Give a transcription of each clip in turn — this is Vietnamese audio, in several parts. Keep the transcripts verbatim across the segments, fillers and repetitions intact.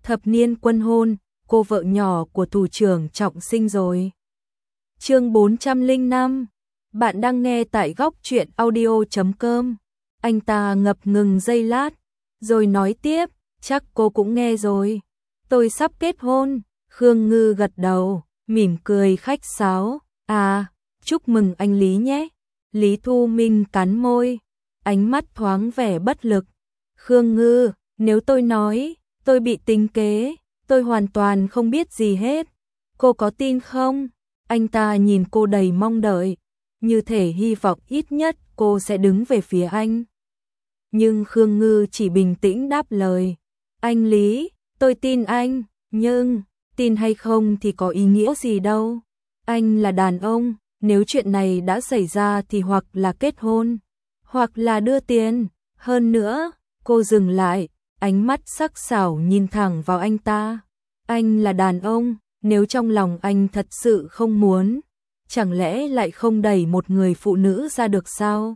Thập niên quân hôn, cô vợ nhỏ của thủ trưởng Trọng Sinh rồi. Chương bốn trăm lẻ năm. Bạn đang nghe tại góc truyện audio chấm com. Anh ta ngập ngừng giây lát, rồi nói tiếp, chắc cô cũng nghe rồi. Tôi sắp kết hôn. Khương Ngư gật đầu, mỉm cười khách sáo. À, chúc mừng anh Lý nhé. Lý Thu Minh cắn môi, ánh mắt thoáng vẻ bất lực. Khương Ngư, nếu tôi nói, tôi bị tính kế, tôi hoàn toàn không biết gì hết. Cô có tin không? Anh ta nhìn cô đầy mong đợi, như thể hy vọng ít nhất cô sẽ đứng về phía anh. Nhưng Khương Ngư chỉ bình tĩnh đáp lời. Anh Lý, tôi tin anh, nhưng tin hay không thì có ý nghĩa gì đâu. Anh là đàn ông, nếu chuyện này đã xảy ra thì hoặc là kết hôn, hoặc là đưa tiền. Hơn nữa, cô dừng lại, ánh mắt sắc sảo nhìn thẳng vào anh ta. Anh là đàn ông, nếu trong lòng anh thật sự không muốn, chẳng lẽ lại không đẩy một người phụ nữ ra được sao?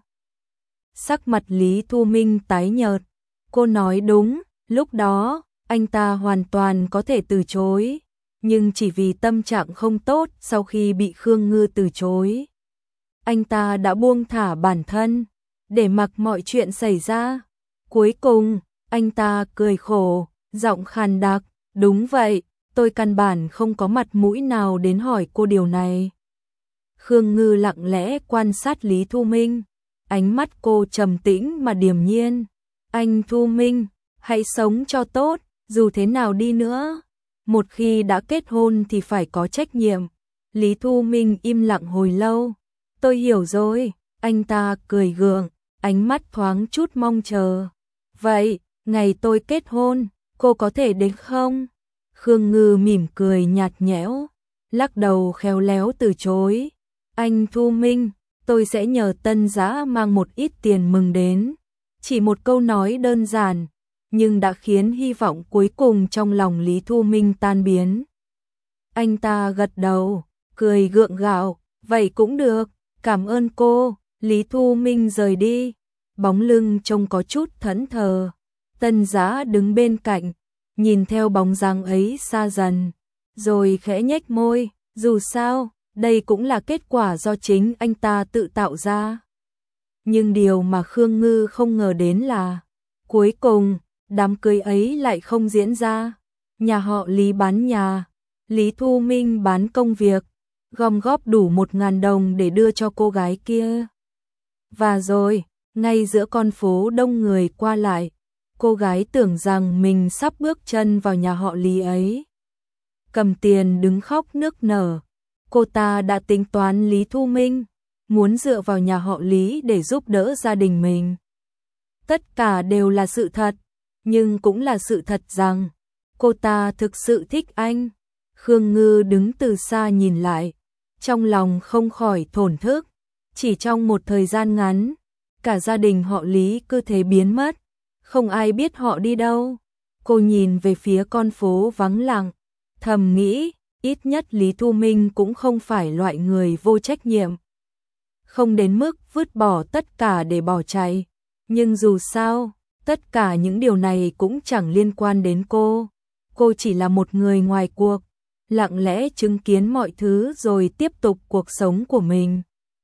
Sắc mặt Lý Thu Minh tái nhợt. Cô nói đúng, lúc đó, anh ta hoàn toàn có thể từ chối, nhưng chỉ vì tâm trạng không tốt sau khi bị Khương Ngư từ chối. Anh ta đã buông thả bản thân, để mặc mọi chuyện xảy ra. Cuối cùng, anh ta cười khổ, giọng khàn đặc, đúng vậy, tôi căn bản không có mặt mũi nào đến hỏi cô điều này. Khương Ngư lặng lẽ quan sát Lý Thu Minh, ánh mắt cô trầm tĩnh mà điềm nhiên. Anh Thu Minh, hãy sống cho tốt, dù thế nào đi nữa. Một khi đã kết hôn thì phải có trách nhiệm. Lý Thu Minh im lặng hồi lâu. Tôi hiểu rồi, anh ta cười gượng, ánh mắt thoáng chút mong chờ. Vậy, ngày tôi kết hôn, cô có thể đến không? Khương Ngư mỉm cười nhạt nhẽo, lắc đầu khéo léo từ chối. Anh Thu Minh, tôi sẽ nhờ Tân Giã mang một ít tiền mừng đến. Chỉ một câu nói đơn giản, nhưng đã khiến hy vọng cuối cùng trong lòng Lý Thu Minh tan biến. Anh ta gật đầu, cười gượng gạo, vậy cũng được, cảm ơn cô. Lý Thu Minh rời đi, bóng lưng trông có chút thẫn thờ. Tân Giã đứng bên cạnh, nhìn theo bóng dáng ấy xa dần, rồi khẽ nhếch môi, dù sao, đây cũng là kết quả do chính anh ta tự tạo ra. Nhưng điều mà Khương Ngư không ngờ đến là, cuối cùng, đám cưới ấy lại không diễn ra. Nhà họ Lý bán nhà, Lý Thu Minh bán công việc, gom góp đủ một ngàn đồng để đưa cho cô gái kia. Và rồi, ngay giữa con phố đông người qua lại, cô gái tưởng rằng mình sắp bước chân vào nhà họ Lý ấy. Cầm tiền đứng khóc nức nở. Cô ta đã tính toán Lý Thu Minh, muốn dựa vào nhà họ Lý để giúp đỡ gia đình mình. Tất cả đều là sự thật, nhưng cũng là sự thật rằng cô ta thực sự thích anh. Khương Ngư đứng từ xa nhìn lại, trong lòng không khỏi thổn thức. Chỉ trong một thời gian ngắn, cả gia đình họ Lý cứ thế biến mất, không ai biết họ đi đâu. Cô nhìn về phía con phố vắng lặng, thầm nghĩ, ít nhất Lý Thu Minh cũng không phải loại người vô trách nhiệm. Không đến mức vứt bỏ tất cả để bỏ chạy, nhưng dù sao, tất cả những điều này cũng chẳng liên quan đến cô. Cô chỉ là một người ngoài cuộc, lặng lẽ chứng kiến mọi thứ rồi tiếp tục cuộc sống của mình.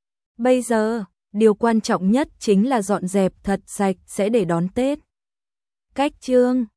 Bây giờ, điều quan trọng nhất chính là dọn dẹp thật sạch sẽ để đón Tết. Cách chương